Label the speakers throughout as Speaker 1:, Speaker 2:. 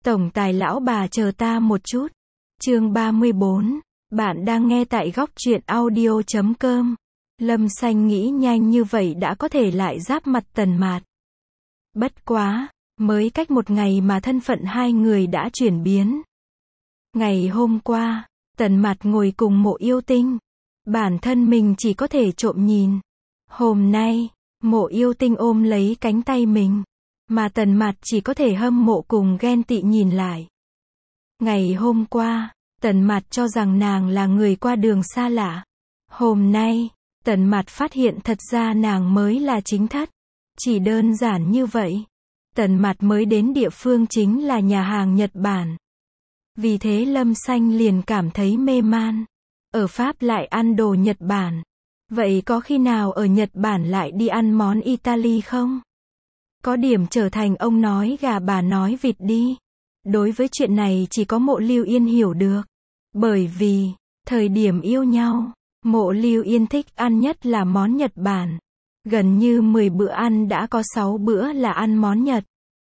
Speaker 1: Tổng tài lão bà chờ ta một chút. Chương 34. Bạn đang nghe tại góc truyện audio.com. Lâm Xanh nghĩ nhanh như vậy đã có thể lại giáp mặt Tần Mạt. Bất quá, mới cách một ngày mà thân phận hai người đã chuyển biến. Ngày hôm qua, Tần Mạt ngồi cùng Mộ Yêu Tinh. Bản thân mình chỉ có thể trộm nhìn. Hôm nay, Mộ Yêu Tinh ôm lấy cánh tay mình, mà Tần Mạt chỉ có thể hâm mộ cùng ghen tị nhìn lại. Ngày hôm qua, Tần Mạt cho rằng nàng là người qua đường xa lạ. Hôm nay, Tần Mạt phát hiện thật ra nàng mới là chính thất. Chỉ đơn giản như vậy. Tần Mạt mới đến địa phương chính là nhà hàng Nhật Bản. Vì thế Lâm Xanh liền cảm thấy mê man. Ở Pháp lại ăn đồ Nhật Bản. Vậy có khi nào ở Nhật Bản lại đi ăn món Italy không? Có điểm trở thành ông nói gà bà nói vịt đi. Đối với chuyện này chỉ có Mộ Lưu Yên hiểu được. Bởi vì, thời điểm yêu nhau, Mộ Lưu Yên thích ăn nhất là món Nhật Bản. Gần như 10 bữa ăn đã có 6 bữa là ăn món Nhật.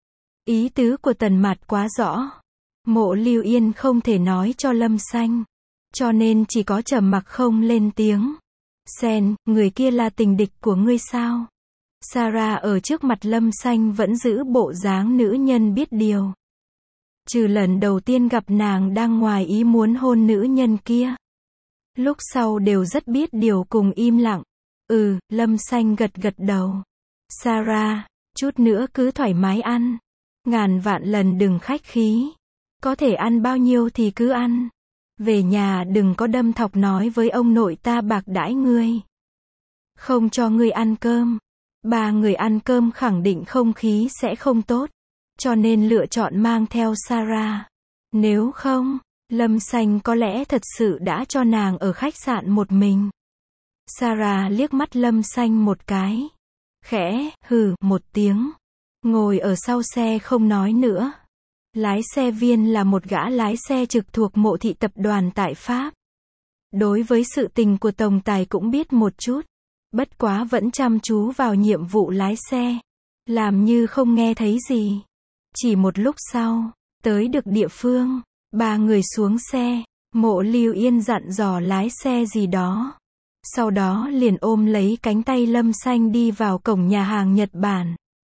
Speaker 1: Ý tứ của Tần Mạt quá rõ. Mộ Lưu Yên không thể nói cho Lâm Xanh. Cho nên chỉ có trầm mặc không lên tiếng. Sen, người kia là tình địch của ngươi sao? Sarah ở trước mặt Lâm Xanh vẫn giữ bộ dáng nữ nhân biết điều. Trừ lần đầu tiên gặp nàng đang ngoài ý muốn hôn nữ nhân kia. Lúc sau đều rất biết điều cùng im lặng. Lâm Xanh gật gật đầu. Sarah, chút nữa cứ thoải mái ăn. Ngàn vạn lần đừng khách khí. Có thể ăn bao nhiêu thì cứ ăn. Về nhà đừng có đâm thọc nói với ông nội ta bạc đãi ngươi. Không cho ngươi ăn cơm. 3 người ăn cơm khẳng định không khí sẽ không tốt. Cho nên lựa chọn mang theo Sarah. Nếu không, Lâm Xanh có lẽ thật sự đã cho nàng ở khách sạn một mình. Sarah liếc mắt Lâm Xanh một cái. Khẽ, hừ, một tiếng. Ngồi ở sau xe không nói nữa. Lái xe Viên là một gã lái xe trực thuộc Mộ thị tập đoàn tại Pháp. Đối với sự tình của tổng tài cũng biết một chút. Bất quá vẫn chăm chú vào nhiệm vụ lái xe. Làm như không nghe thấy gì. Chỉ một lúc sau, tới được địa phương, 3 người xuống xe. Mộ Lưu Yên dặn dò lái xe gì đó. Sau đó liền ôm lấy cánh tay Lâm Xanh đi vào cổng nhà hàng Nhật Bản.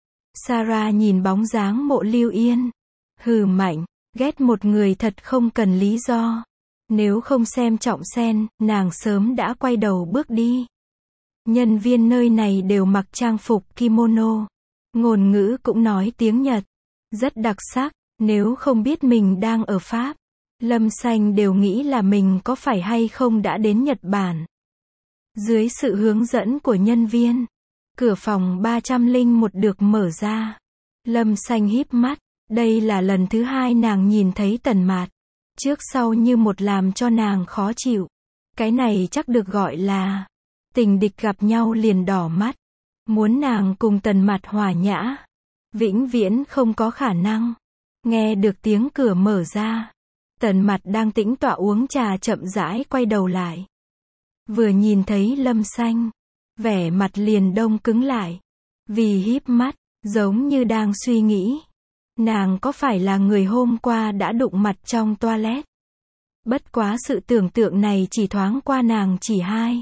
Speaker 1: Sarah nhìn bóng dáng Mộ Lưu Yên. Hừ mạnh, ghét một người thật không cần lý do. Nếu không xem trọng Sen, nàng sớm đã quay đầu bước đi. Nhân viên nơi này đều mặc trang phục kimono. Ngôn ngữ cũng nói tiếng Nhật. Rất đặc sắc, nếu không biết mình đang ở Pháp. Lâm Xanh đều nghĩ là mình có phải hay không đã đến Nhật Bản. Dưới sự hướng dẫn của nhân viên, cửa phòng 301 được mở ra. Lâm Xanh híp mắt. Đây là lần thứ 2 nàng nhìn thấy Tần Mạt. Trước sau như một làm cho nàng khó chịu. Cái này chắc được gọi là tình địch gặp nhau liền đỏ mắt. Muốn nàng cùng Tần Mạt hòa nhã. Vĩnh viễn không có khả năng. Nghe được tiếng cửa mở ra. Tần Mạt đang tĩnh tọa uống trà chậm rãi quay đầu lại. Vừa nhìn thấy Lâm Xanh. Vẻ mặt liền đông cứng lại. Vì híp mắt, giống như đang suy nghĩ. Nàng có phải là người hôm qua đã đụng mặt trong toilet? Bất quá sự tưởng tượng này chỉ thoáng qua nàng chỉ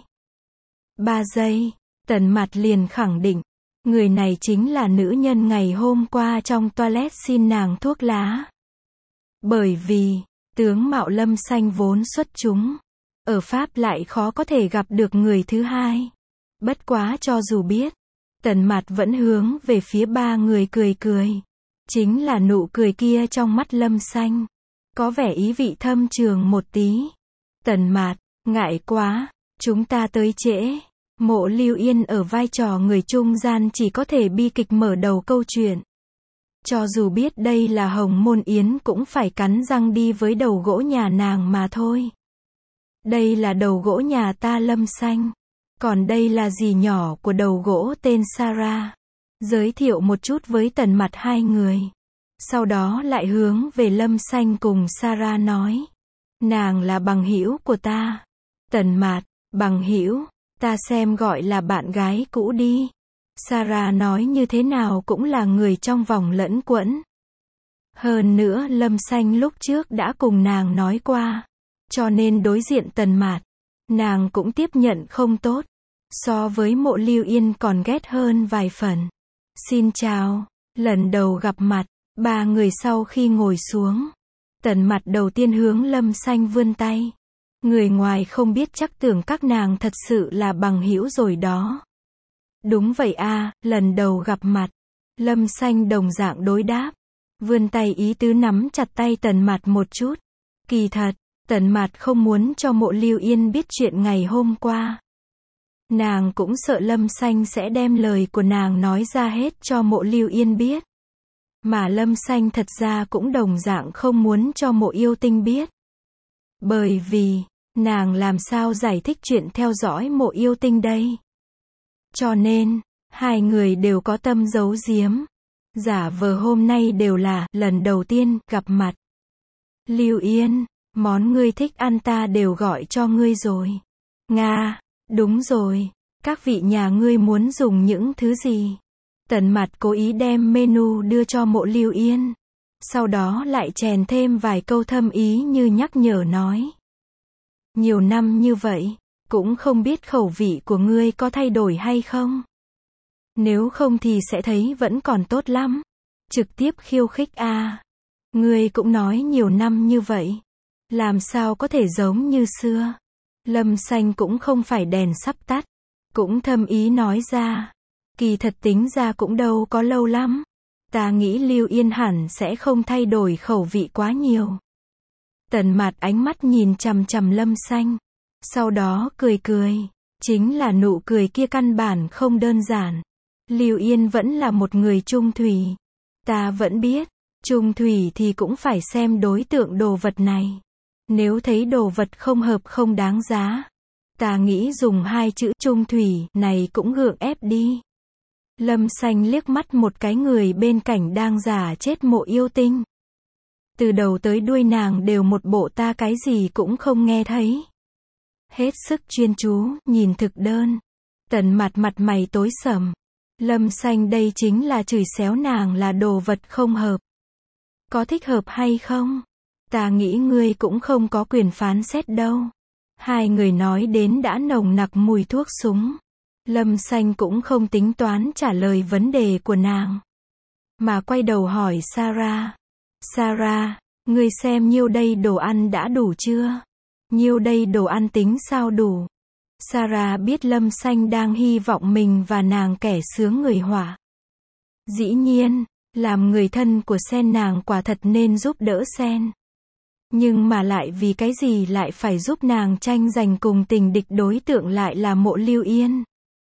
Speaker 1: 2-3 giây. Tần Mạt liền khẳng định. Người này chính là nữ nhân ngày hôm qua trong toilet xin nàng thuốc lá. Bởi vì, tướng mạo Lâm Xanh vốn xuất chúng. Ở Pháp lại khó có thể gặp được người thứ hai. Bất quá cho dù biết, Tần Mạt vẫn hướng về phía 3 người cười cười. Chính là nụ cười kia trong mắt Lâm Xanh. Có vẻ ý vị thâm trường một tí. Tần Mạt, ngại quá, chúng ta tới trễ. Mộ Lưu Yên ở vai trò người trung gian chỉ có thể bi kịch mở đầu câu chuyện. Cho dù biết đây là Hồng Môn Yến cũng phải cắn răng đi với đầu gỗ nhà nàng mà thôi. Đây là đầu gỗ nhà ta Lâm Xanh. Còn đây là dì nhỏ của đầu gỗ tên Sarah. Giới thiệu một chút với Tần Mạt 2 người. Sau đó lại hướng về Lâm Xanh cùng Sarah nói. Nàng là bằng hữu của ta. Tần Mạt, bằng hữu, ta xem gọi là bạn gái cũ đi. Sarah nói như thế nào cũng là người trong vòng lẫn quẫn. Hơn nữa Lâm Xanh lúc trước đã cùng nàng nói qua. Cho nên đối diện Tần Mạt, nàng cũng tiếp nhận không tốt. So với Mộ Lưu Yên còn ghét hơn vài phần. Xin chào, lần đầu gặp mặt, ba người sau khi ngồi xuống. Tần Mạt đầu tiên hướng Lâm Xanh vươn tay. Người ngoài không biết chắc tưởng các nàng thật sự là bằng hữu rồi đó. Đúng vậy a, lần đầu gặp mặt. Lâm Xanh đồng dạng đối đáp. Vươn tay ý tứ nắm chặt tay Tần Mạt một chút. Kỳ thật, Tần Mạt không muốn cho Mộ Lưu Yên biết chuyện ngày hôm qua. Nàng cũng sợ Lâm Xanh sẽ đem lời của nàng nói ra hết cho Mộ Lưu Yên biết. Mà Lâm Xanh thật ra cũng đồng dạng không muốn cho Mộ Yêu Tinh biết. Bởi vì, nàng làm sao giải thích chuyện theo dõi Mộ Yêu Tinh đây? Cho nên, hai người đều có tâm giấu giếm. Giả vờ hôm nay đều là lần đầu tiên gặp mặt. Lưu Yên, món ngươi thích ăn ta đều gọi cho ngươi rồi. Nga, đúng rồi, các vị nhà ngươi muốn dùng những thứ gì? Tần Mạt cố ý đem menu đưa cho Mộ Lưu Yên. Sau đó lại chèn thêm vài câu thâm ý như nhắc nhở nói. Nhiều năm như vậy, cũng không biết khẩu vị của ngươi có thay đổi hay không? Nếu không thì sẽ thấy vẫn còn tốt lắm. Trực tiếp khiêu khích a. Ngươi cũng nói nhiều năm như vậy. Làm sao có thể giống như xưa? Lâm Xanh cũng không phải đèn sắp tắt. Cũng thâm ý nói ra. Kỳ thật tính ra cũng đâu có lâu lắm. Ta nghĩ Lưu Yên hẳn sẽ không thay đổi khẩu vị quá nhiều. Tần Mạt ánh mắt nhìn chằm chằm Lâm Xanh. Sau đó cười cười. Chính là nụ cười kia căn bản không đơn giản. Lưu Yên vẫn là một người trung thủy. Ta vẫn biết, trung thủy thì cũng phải xem đối tượng đồ vật này. Nếu thấy đồ vật không hợp không đáng giá, ta nghĩ dùng hai chữ trung thủy này cũng gượng ép đi. Lâm Xanh liếc mắt một cái người bên cạnh đang giả chết Mộ Yêu Tinh. Từ đầu tới đuôi nàng đều một bộ ta cái gì cũng không nghe thấy. Hết sức chuyên chú, nhìn thực đơn. Tần Mạt mặt mày tối sầm. Lâm Xanh đây chính là chửi xéo nàng là đồ vật không hợp. Có thích hợp hay không? Ta nghĩ ngươi cũng không có quyền phán xét đâu. Hai người nói đến đã nồng nặc mùi thuốc súng. Lâm Xanh cũng không tính toán trả lời vấn đề của nàng. Mà quay đầu hỏi Sarah. Sarah, ngươi xem nhiêu đây đồ ăn đã đủ chưa? Nhiêu đây đồ ăn tính sao đủ? Sarah biết Lâm Xanh đang hy vọng mình và nàng kẻ sướng người họa. Dĩ nhiên, làm người thân của Sen nàng quả thật nên giúp đỡ Sen. Nhưng mà lại vì cái gì lại phải giúp nàng tranh giành cùng tình địch đối tượng lại là Mộ Lưu Yên.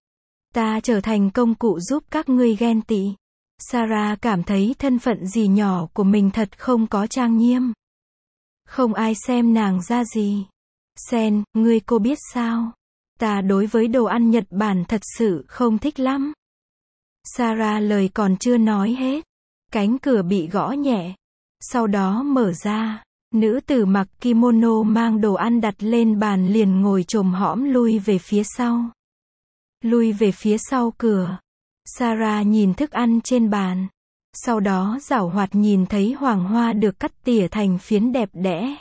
Speaker 1: Ta trở thành công cụ giúp các ngươi ghen tị. Sarah cảm thấy thân phận gì nhỏ của mình thật không có trang nghiêm. Không ai xem nàng ra gì. Sen, ngươi cô biết sao? Ta đối với đồ ăn Nhật Bản thật sự không thích lắm. Sarah lời còn chưa nói hết. Cánh cửa bị gõ nhẹ. Sau đó mở ra. Nữ tử mặc kimono mang đồ ăn đặt lên bàn liền ngồi chồm hõm lui về phía sau. Lui về phía sau cửa. Sarah nhìn thức ăn trên bàn. Sau đó giảo hoạt nhìn thấy hoàng hoa được cắt tỉa thành phiến đẹp đẽ.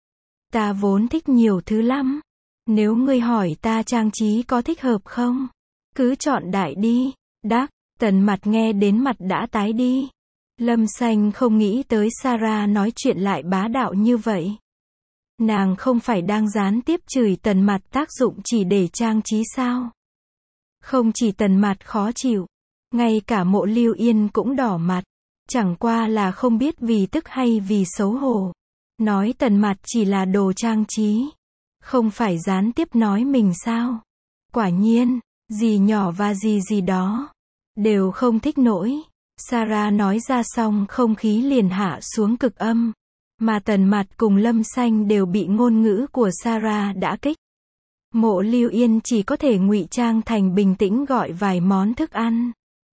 Speaker 1: Ta vốn thích nhiều thứ lắm. Nếu ngươi hỏi ta trang trí có thích hợp không? Cứ chọn đại đi. Đắc, Tần Mạt nghe đến mặt đã tái đi. Lâm Xanh không nghĩ tới Sarah nói chuyện lại bá đạo như vậy. Nàng không phải đang gián tiếp chửi Tần Mạt tác dụng chỉ để trang trí sao? Không chỉ Tần Mạt khó chịu, ngay cả Mộ Lưu Yên cũng đỏ mặt. Chẳng qua là không biết vì tức hay vì xấu hổ. Nói Tần Mạt chỉ là đồ trang trí. Không phải gián tiếp nói mình sao? Quả nhiên, dì nhỏ và dì gì đó đều không thích nổi. Sarah nói ra xong không khí liền hạ xuống cực âm. Mà Tần Mạt cùng Lâm Xanh đều bị ngôn ngữ của Sarah đã kích. Mộ Lưu Yên chỉ có thể ngụy trang thành bình tĩnh gọi vài món thức ăn.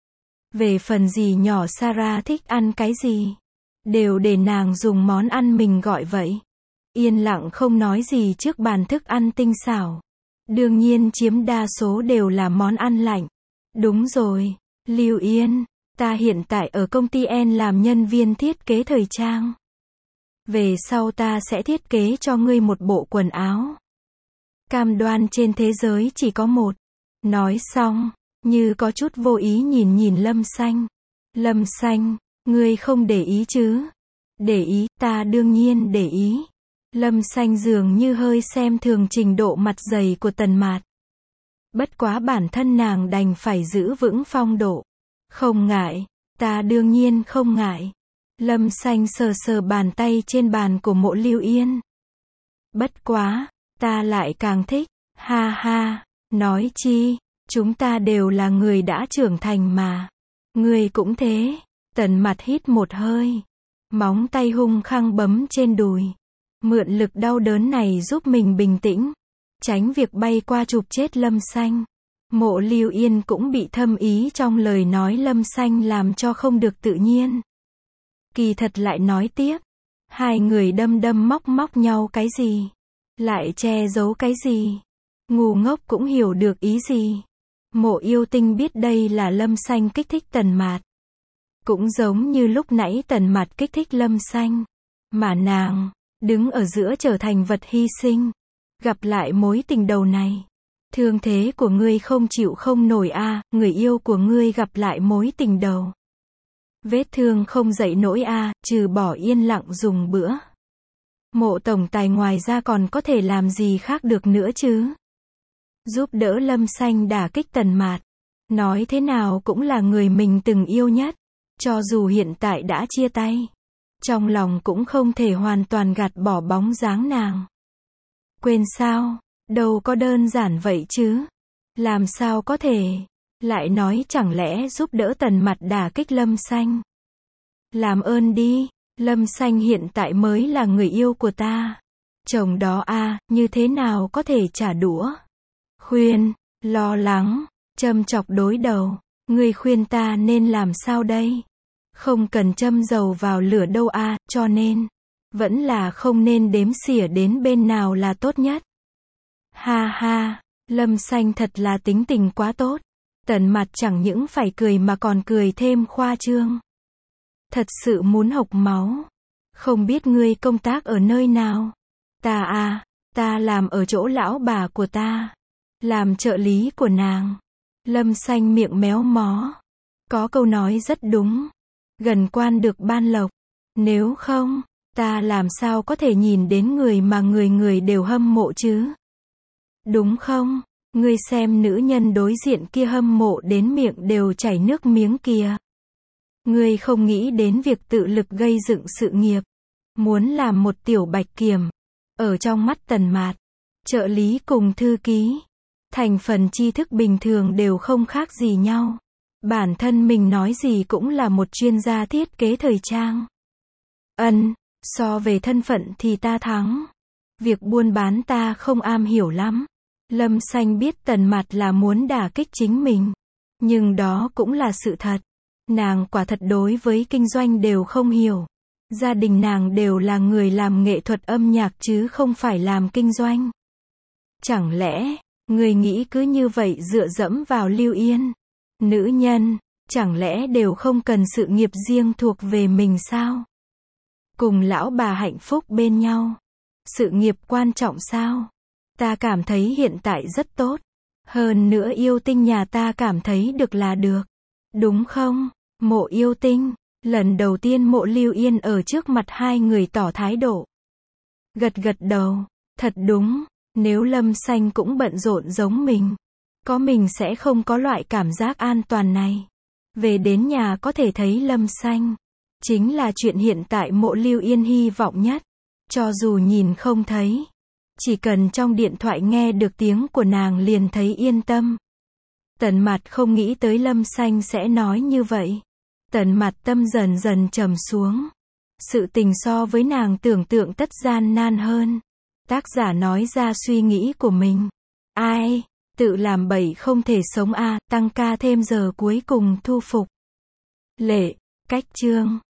Speaker 1: Về phần dì nhỏ Sarah thích ăn cái gì, đều để nàng dùng món ăn mình gọi vậy. Yên lặng không nói gì trước bàn thức ăn tinh xảo. Đương nhiên chiếm đa số đều là món ăn lạnh. Đúng rồi, Lưu Yên, Ta hiện tại ở công ty N làm nhân viên thiết kế thời trang. Về sau ta sẽ thiết kế cho ngươi một bộ quần áo. Cam đoan trên thế giới chỉ có một. Nói xong, như có chút vô ý nhìn nhìn Lâm Xanh. Lâm Xanh, ngươi không để ý chứ? Để ý, ta đương nhiên để ý. Lâm Xanh dường như hơi xem thường trình độ mặt dày của Tần Mạt. Bất quá bản thân nàng đành phải giữ vững phong độ. Không ngại, ta đương nhiên không ngại. Lâm Xanh sờ sờ bàn tay trên bàn của Mộ Lưu Yên. Bất quá, ta lại càng thích, ha ha, nói chi, chúng ta đều là người đã trưởng thành mà. Ngươi cũng thế. Tần Mạt hít một hơi, móng tay hung hăng bấm trên đùi. Mượn lực đau đớn này giúp mình bình tĩnh, tránh việc bay qua chụp chết Lâm Xanh. Mộ Lưu Yên cũng bị thâm ý trong lời nói Lâm Xanh làm cho không được tự nhiên. Kỳ thật lại nói tiếp, hai người đâm đâm móc móc nhau cái gì? Lại che giấu cái gì? Ngu ngốc cũng hiểu được ý gì? Mộ Yêu Tinh biết đây là Lâm Xanh kích thích Tần Mạt. Cũng giống như lúc nãy Tần Mạt kích thích Lâm Xanh. Mà nàng, đứng ở giữa trở thành vật hy sinh. Gặp lại mối tình đầu này. Thương thế của ngươi không chịu không nổi a, người yêu của ngươi gặp lại mối tình đầu. Vết thương không dậy nổi a, trừ bỏ yên lặng dùng bữa. Mộ tổng tài ngoài ra còn có thể làm gì khác được nữa chứ? Giúp đỡ Lâm Xanh đả kích Tần Mạt. Nói thế nào cũng là người mình từng yêu nhất. Cho dù hiện tại đã chia tay. Trong lòng cũng không thể hoàn toàn gạt bỏ bóng dáng nàng. Quên sao? Đâu có đơn giản vậy chứ. Làm sao có thể? Lại nói chẳng lẽ giúp đỡ Tần Mạt đả kích Lâm Xanh. Làm ơn đi. Lâm Xanh hiện tại mới là người yêu của ta. Chồng đó a, như thế nào có thể trả đũa? Khuyên, lo lắng, châm chọc đối đầu. Ngươi khuyên ta nên làm sao đây? Không cần châm dầu vào lửa đâu a, cho nên vẫn là không nên đếm xỉa đến bên nào là tốt nhất. Ha ha, Lâm Xanh thật là tính tình quá tốt. Tần Mạt chẳng những phải cười mà còn cười thêm khoa trương. Thật sự muốn hộc máu. Không biết ngươi công tác ở nơi nào? Ta làm ở chỗ lão bà của ta. Làm trợ lý của nàng. Lâm Xanh miệng méo mó. Có câu nói rất đúng. Gần quan được ban lộc. Nếu không, ta làm sao có thể nhìn đến người mà người người đều hâm mộ chứ? Đúng không? Ngươi xem nữ nhân đối diện kia hâm mộ đến miệng đều chảy nước miếng kìa. Ngươi không nghĩ đến việc tự lực gây dựng sự nghiệp. Muốn làm một tiểu bạch kiểm. Ở trong mắt Tần Mạt, trợ lý cùng thư ký, thành phần tri thức bình thường đều không khác gì nhau. Bản thân mình nói gì cũng là một chuyên gia thiết kế thời trang. So về thân phận thì ta thắng. Việc buôn bán ta không am hiểu lắm. Lâm Xanh biết Tần Mạt là muốn đả kích chính mình. Nhưng đó cũng là sự thật. Nàng quả thật đối với kinh doanh đều không hiểu. Gia đình nàng đều là người làm nghệ thuật âm nhạc chứ không phải làm kinh doanh. Chẳng lẽ, người nghĩ cứ như vậy dựa dẫm vào Lưu Yên? Nữ nhân, chẳng lẽ đều không cần sự nghiệp riêng thuộc về mình sao? Cùng lão bà hạnh phúc bên nhau. Sự nghiệp quan trọng sao? Ta cảm thấy hiện tại rất tốt. Hơn nữa Yêu Tinh nhà ta cảm thấy được là được. Đúng không? Mộ Yêu Tinh. Lần đầu tiên Mộ Lưu Yên ở trước mặt hai người tỏ thái độ. Gật gật đầu. Thật đúng. Nếu Lâm Xanh cũng bận rộn giống mình. Có mình sẽ không có loại cảm giác an toàn này. Về đến nhà có thể thấy Lâm Xanh. Chính là chuyện hiện tại Mộ Lưu Yên hy vọng nhất. Cho dù nhìn không thấy. Chỉ cần trong điện thoại nghe được tiếng của nàng liền thấy yên tâm. Tần Mạt không nghĩ tới Lâm Xanh sẽ nói như vậy. Tần Mạt tâm dần dần trầm xuống. Sự tình so với nàng tưởng tượng tất gian nan hơn. Tác giả nói ra suy nghĩ của mình. Ai, tự làm bậy không thể sống a, tăng ca thêm giờ cuối cùng thu phục. Lệ, cách chương.